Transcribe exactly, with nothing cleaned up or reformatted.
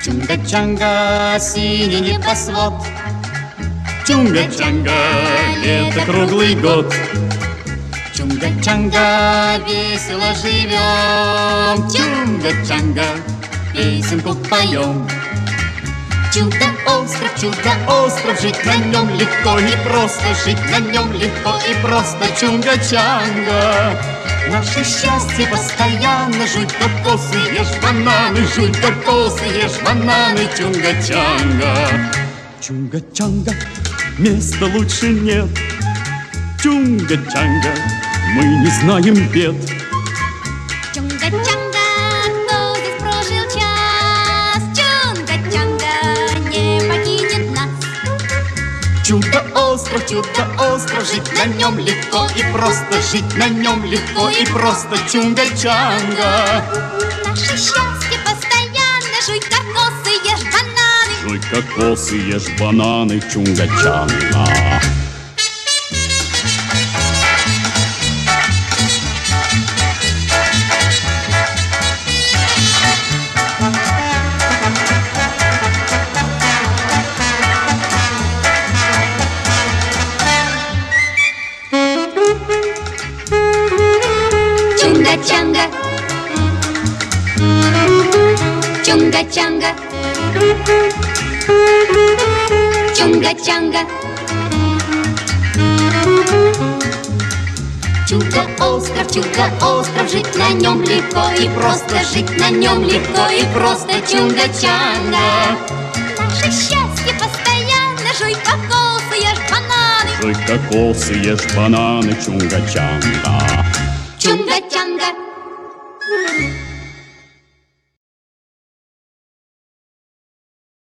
Чунга-чанга, синий небосвод, Чунга-чанга, лето круглый год. Чунга-чанга, весело живем, Чунга-чанга, песенку поем. Чудо-остров, чудо-остров, жить на нем легко и просто, жить на нем легко и просто. Чунга-чанга, наше счастье постоянно. Жуй кокосы, ешь бананы, жуй кокосы, ешь бананы. Чунга-чанга, Чунга-чанга, места лучше нет. Чунга-чанга, мы не знаем бед. Чунга-чанга, кто здесь прожил час? Чунга-чанга не покинет нас. Чудо-остров, чудо-остров, жить на нем легко и просто, жить на нем легко и просто. Чунга-чанга, Наше счастье постоянно. Жуй кокосы, ешь бананы. жуй кокосы, ешь бананы. Чунга-чанга. Чунга-чанга, Чунга-чанга, Чунга-чанга. Чудо-остров, чудо-остров, жить на нем легко и просто, жить на нем легко и просто. Чунга-чанга, Наше счастье постоянно. Жуй кокосы, ешь бананы. жуй кокосы, ешь бананы. Чунга-чанга. Чунга-чанга.